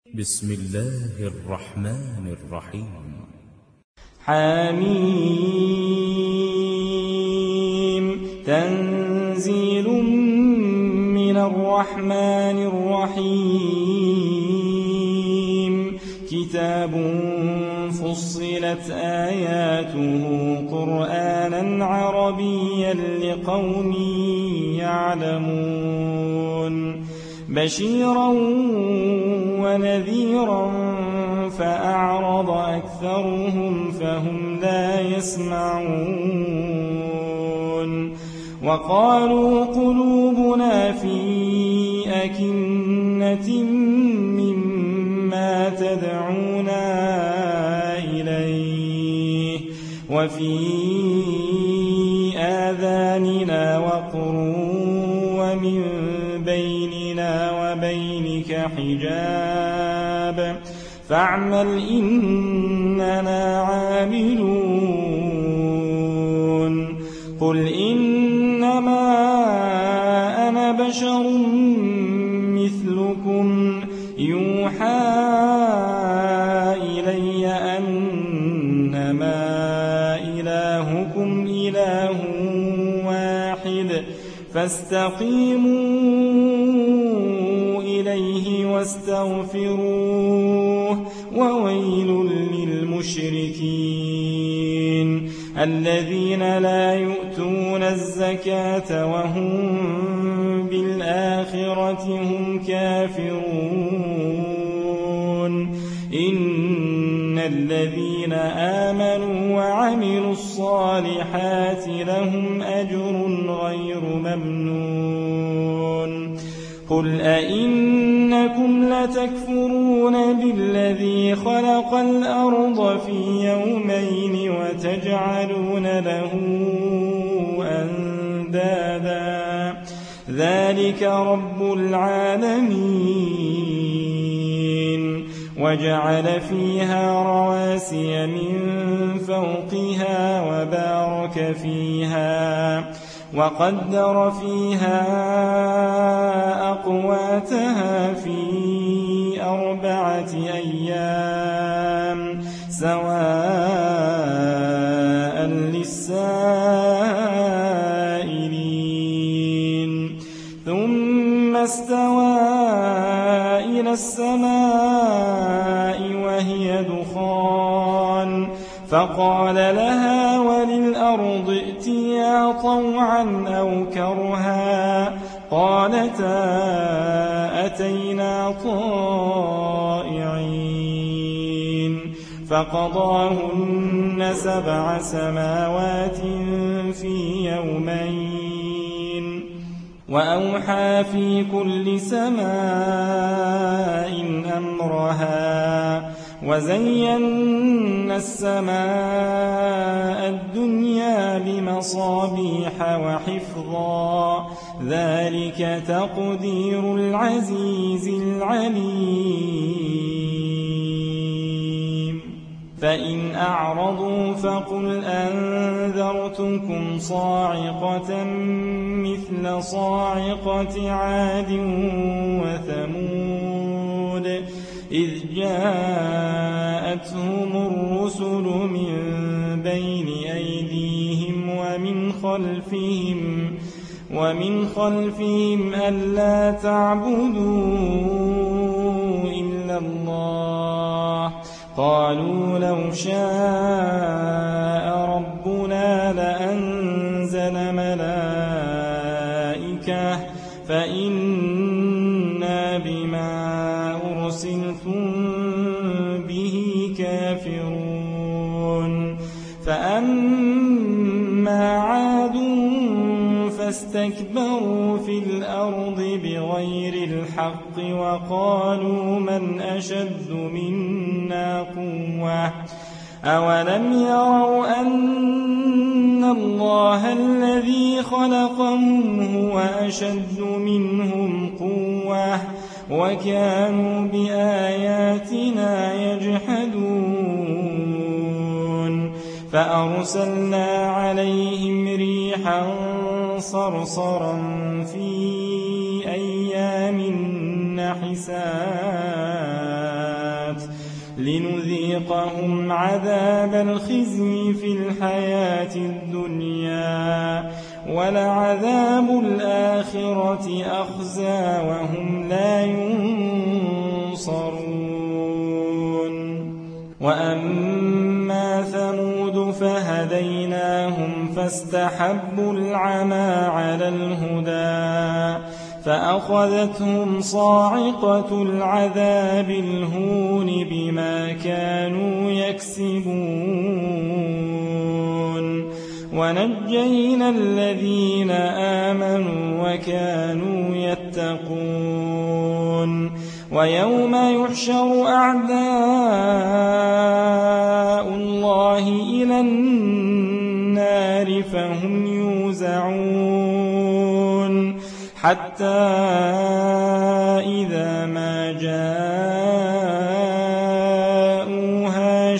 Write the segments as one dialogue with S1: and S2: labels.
S1: بسم الله الرحمن الرحيم.
S2: حميم تنزيل من الرحمن الرحيم. كتاب فصلت آياته قرآنا عربيا لقوم يعلمون بشيرا ونذيرا فأعرض أكثرهم فهم لا يسمعون. وقالوا قلوبنا في أكنة مما تدعونا إليه وفي آذاننا وقر ومن بيننا وبينك حجاب فاعمل إننا عاملون. قل إنما أنا بشر مثلكم يوحى إلي أنما إلهكم إله واحد فاستقيموا إليه واستغفروه وويل للمشركين الذين لا يؤتون الزكاة وهم بالآخرة هم كافرون. إن الذين آمنوا وعملوا الصالحات لهم أجر غير ممنون. قل أئنكم لتكفرون بالذي خلق الأرض في يومين وتجعلون له أندادا ذلك رب العالمين. وجعل فيها رواسي من فوقها وبارك فيها وقدر فيها أقواتها في 4 أيام سواء للسائلين. ثم استوى إلى السماء وهي دخان فقال لها وللأرض ائتيا طوعا أو كرها قالتا أتينا طائعين. فقضاهن 7 سماوات في يومين وأوحى في كل سماء أمرها وزينا السماء الدنيا بمصابيح وحفظا ذلك تقدير العزيز العليم. فإن أعرضوا فقل أنذرتكم صاعقة مثل صاعقة عاد وثمود إذ جاءتهم الرسل من بين أيديهم ومن خلفهم ألا تعبدوا إلا الله قالوا لو شاء ربنا لأنزل ملائكة فإنا بما أرسلتم به كافرون. فأما عاد فاستكبروا في الأرض بغير الحق وقالوا من أشد منا قوة أولم يروا أن الله الذي خلقهم هو أشد منهم قوة وكانوا بآياتنا يجحدون. فأرسلنا عليهم ريحا صرصرا في أيام نحسات لنذيقهم عذاب الخزي في الحياة الدنيا ولعذاب الآخرة أخزى وهم لا ينصرون وأما ثمود فهديناهم فاستحبوا العمى على الهدى فأخذتهم صاعقة العذاب الهون بما كانوا يكسبون ونجينا الذين آمنوا وكانوا يتقون ويوم يحشر أعداء الله إلى النار فهم يوزعون حتى إذا ما جاءوها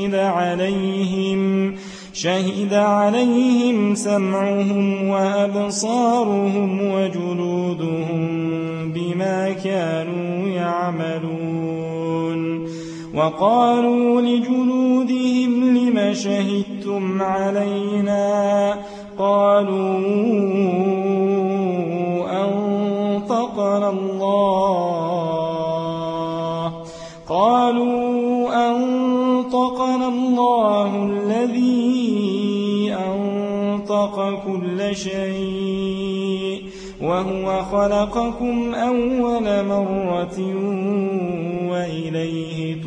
S2: شهد عليهم سمعهم وأبصارهم وجلودهم بما كانوا يعملون وقالوا لجلودهم لم شهدتم علينا قالوا أنطقنا الله الذي أنطق كل شيء وهو خلقكم أول مرة وإليه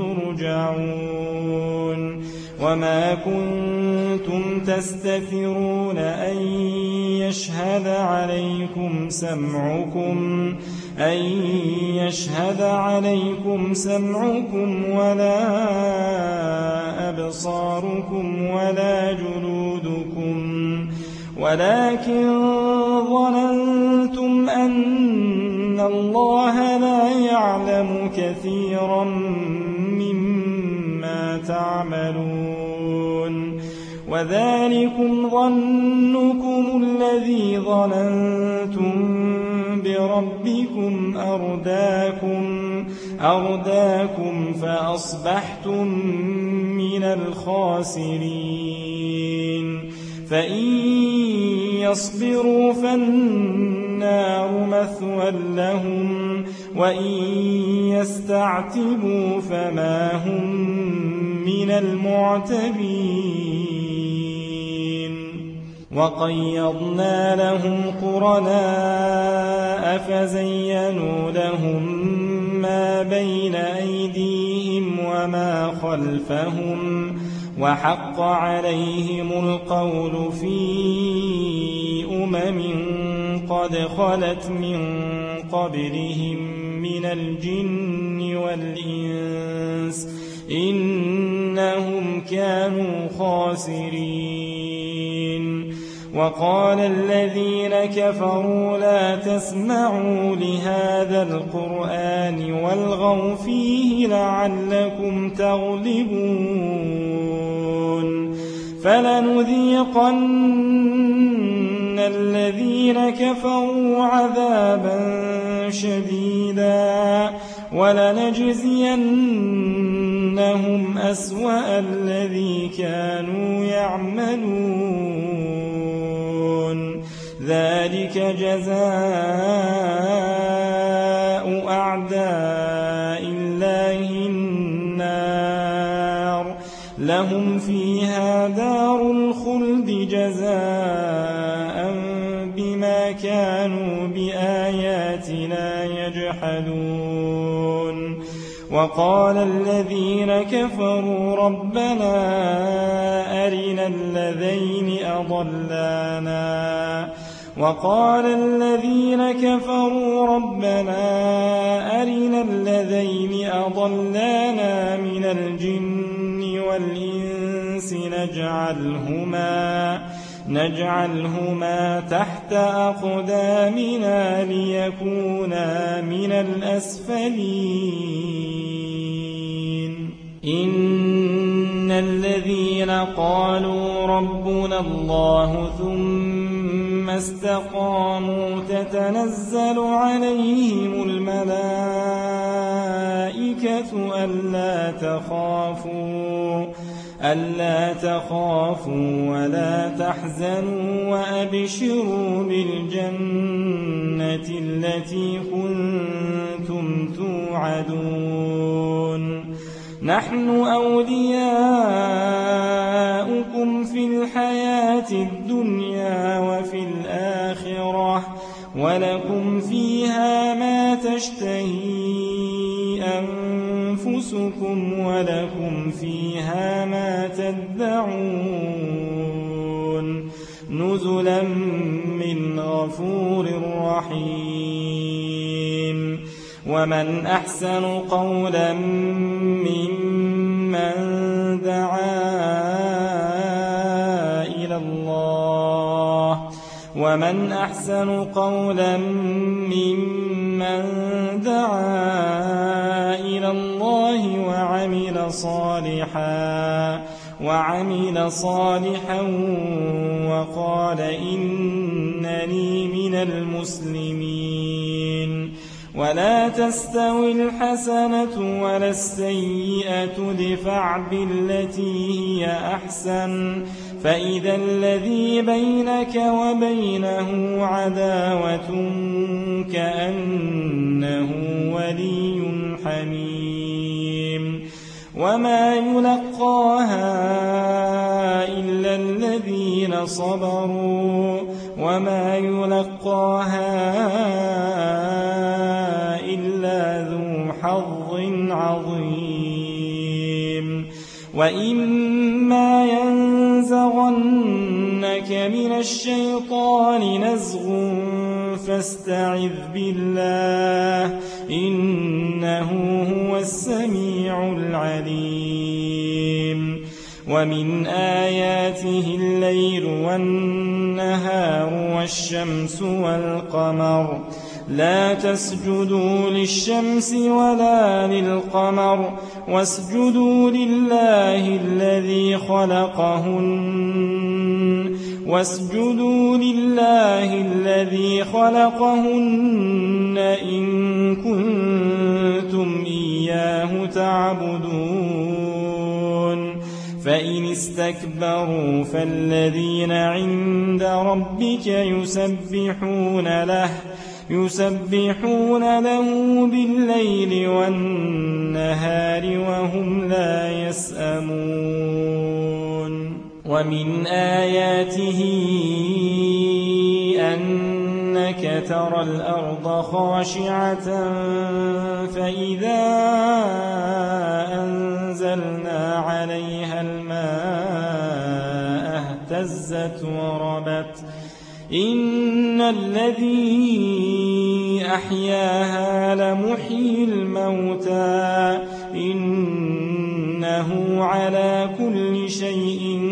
S2: ترجعون وما كنتم تستترون أن يشهد عليكم سمعكم ولا أبصاركم ولا جلودكم ولكن ظننتم أن الله لا يعلم كثيرا مما تعملون وذلكم ظنكم الذي ظننتم بربكم أرداكم فأصبحتم من الخاسرين فإن يصبروا فالنار مثوى لهم وإن يستعتبوا فما هم من المعتبين وقيضنا لهم قرناء فزينوا لهم ما بين أيديهم وما خلفهم وحق عليهم القول في قد خلت من قبلهم من الجن والإنس إنهم كانوا خاسرين وقال الذين كفروا لا تسمعوا لهذا القرآن والغوا فيه لعلكم تغلبون فلنذيقن الذين كفروا عذابا شديدا ولنجزينهم أسوأ الذي كانوا يعملون ذلك جزاء أعداء الله النار لهم فيها دار الخلد جزاء بما كانوا بآياتنا يجحدون وقال الذين كفروا ربنا أرنا الذين أضلانا من الجن والإنس نجعلهما تحت أقدامنا ليكونا من الأسفلين إن الذين قالوا ربنا الله ثم استقاموا تتنزل عليهم الملائكة الملائكة ألا تخافوا ولا تحزنوا وأبشروا بالجنة التي كنتم توعدون نحن أولياؤكم في الحياة الدنيا وفي الآخرة ولكم فيها ما تشتهي أنفسكم ولكم فيها ما تدعون نزلا من غفور رحيم ومن أحسن قولا ممن دعا إلى الله وعمل صالحا وقال إنني من المسلمين ولا تستوي الحسنة ولا السيئة ادفع بالتي هي أحسن فإذا الذي بينك وبينه عداوة كأنه ولي حميم وما يلقاها إلا الذين صبروا وما يلقاها إلا ذو حظ عظيم وإما ينزغنك من الشيطان نزغ فاستعذ بالله إنه هو السميع العليم ومن آياته الليل والنهار والشمس والقمر لا تسجدوا للشمس ولا للقمر واسجدوا لله الذي خلقهن إن كنتم إياه تعبدون فإن استكبروا فالذين عند ربك يسبحون له بالليل والنهار وهم لا يسأمون ومن آياته أنك ترى الأرض خاشعة فإذا أنزلنا عليها الماء اهتزت وربت إن الذي أحياها لمحيي الموتى إنه على كل شيء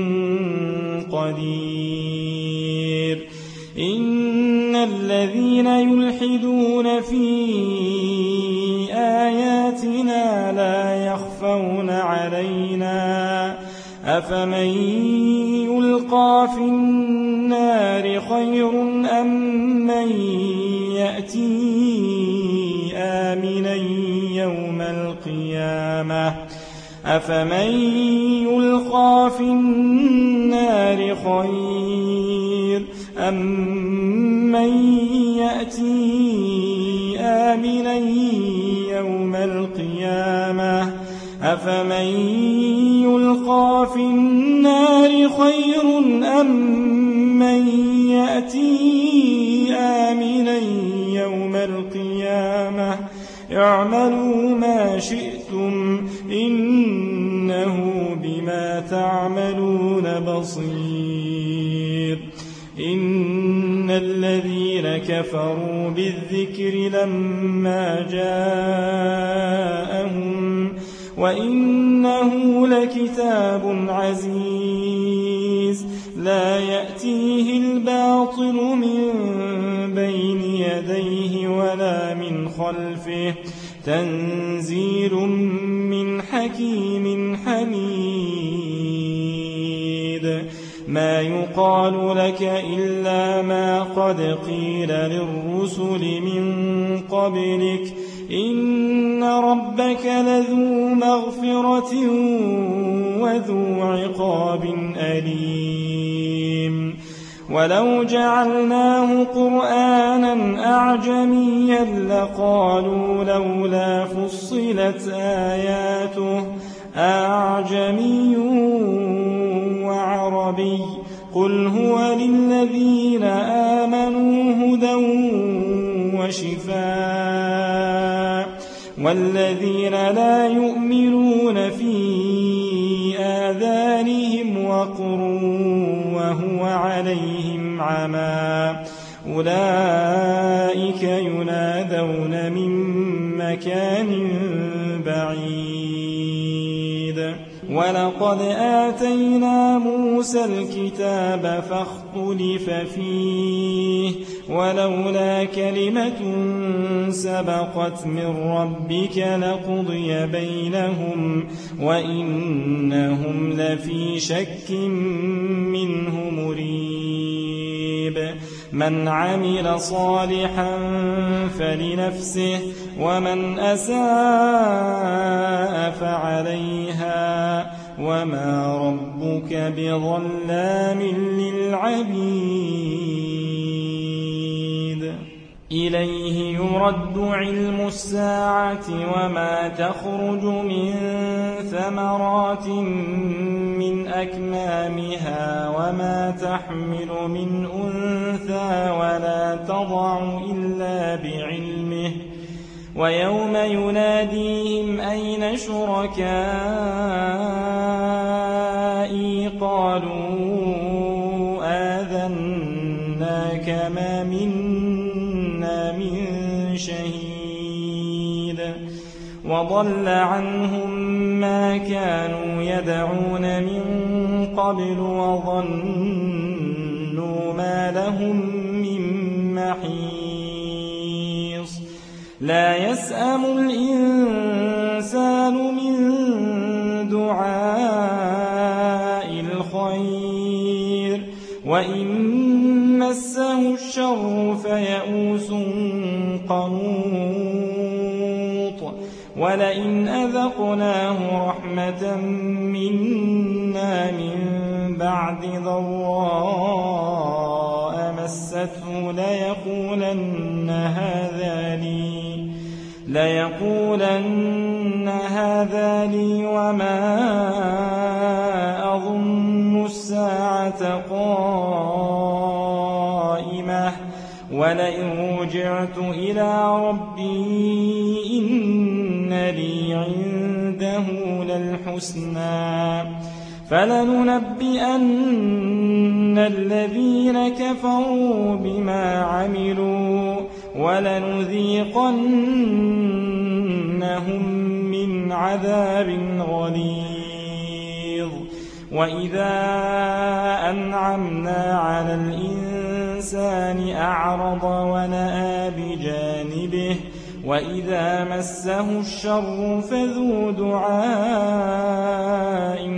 S2: قدير إن الذين يلحدون في آياتنا لا يخفون علينا أفمن يلقى في النار خير أم من يأتي آمنا يوم القيامة أفمن يلقى في النار خير أم من يأتي آمنا يوم القيامة اعملوا ما شئتم إنه بما تعملون بصير إن الذين كفروا بالذكر لما جاءهم وإنه لكتاب عزيز لا يأتيه الباطل من بين يديه ولا من خلفه تنزيل من حكيم حميد ما يقال لك إلا ما قد قيل للرسل من قبلك إن ربك لذو مغفرة وذو عقاب أليم ولو جعلناه قرآنا أعجميا لقالوا لولا فصلت آياته أعجمي وعربي قل هو للذين آمنوا هدى وشفاء والذين لا يؤمنون في آذانهم وقر وهو عليهم عمى أولئك ينادون من مكان بعيد ولقد آتينا موسى الكتاب فاختلف فيه ولولا كلمة سبقت من ربك لقضي بينهم وإنهم لفي شك منه مريب من عمل صالحا فلنفسه ومن أساء فعليها وما ربك بظلام للعبيد إليه يرد علم الساعة وما تخرج من ثمرات من أكمامها وما تحمل من أنثى ولا تضع إلا بعلمه ويوم يناديهم أين شركائي قالوا آذناك ما منا من شهيد وضل عنهم ما كانوا يدعون من قبل وظنوا ما لهم من محيص لا يسأم الإنسان من دعاء الخير وإن مسه الشر فيئوس قنوط ولئن أذقناه رحمة منا من بعد ضراء مسته ليقولن هذا لي وما أظن الساعة قائمة ولئن رجعت إلى ربي إن لي عنده للحسنى فلننبئن الذين كفروا بما عملوا ولنذيقنهم من عذاب غليظ وإذا أنعمنا على الإنسان أعرض ونأى بجانبه وإذا مسه الشر فذو دعاء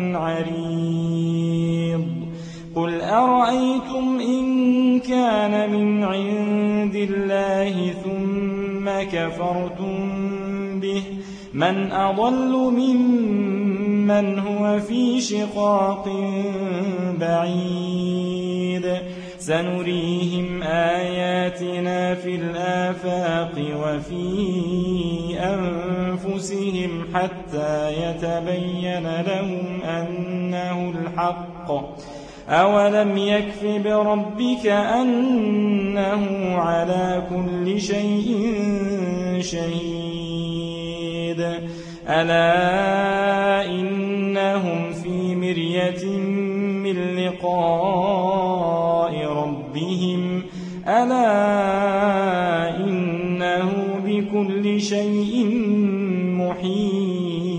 S2: عريض قل أرأيتم إن كان من عند الله ثم كفرتم به من أضل ممن هو في شقاق بعيد سنريهم آياتنا في الآفاق وفي أنفسهم حتى يتبين لهم أنه الحق أولم يكف بربك أنه على كل شيء شهيد ألا إنهم في مرية من لقاء ربهم ألا إنه بكل شيء محيط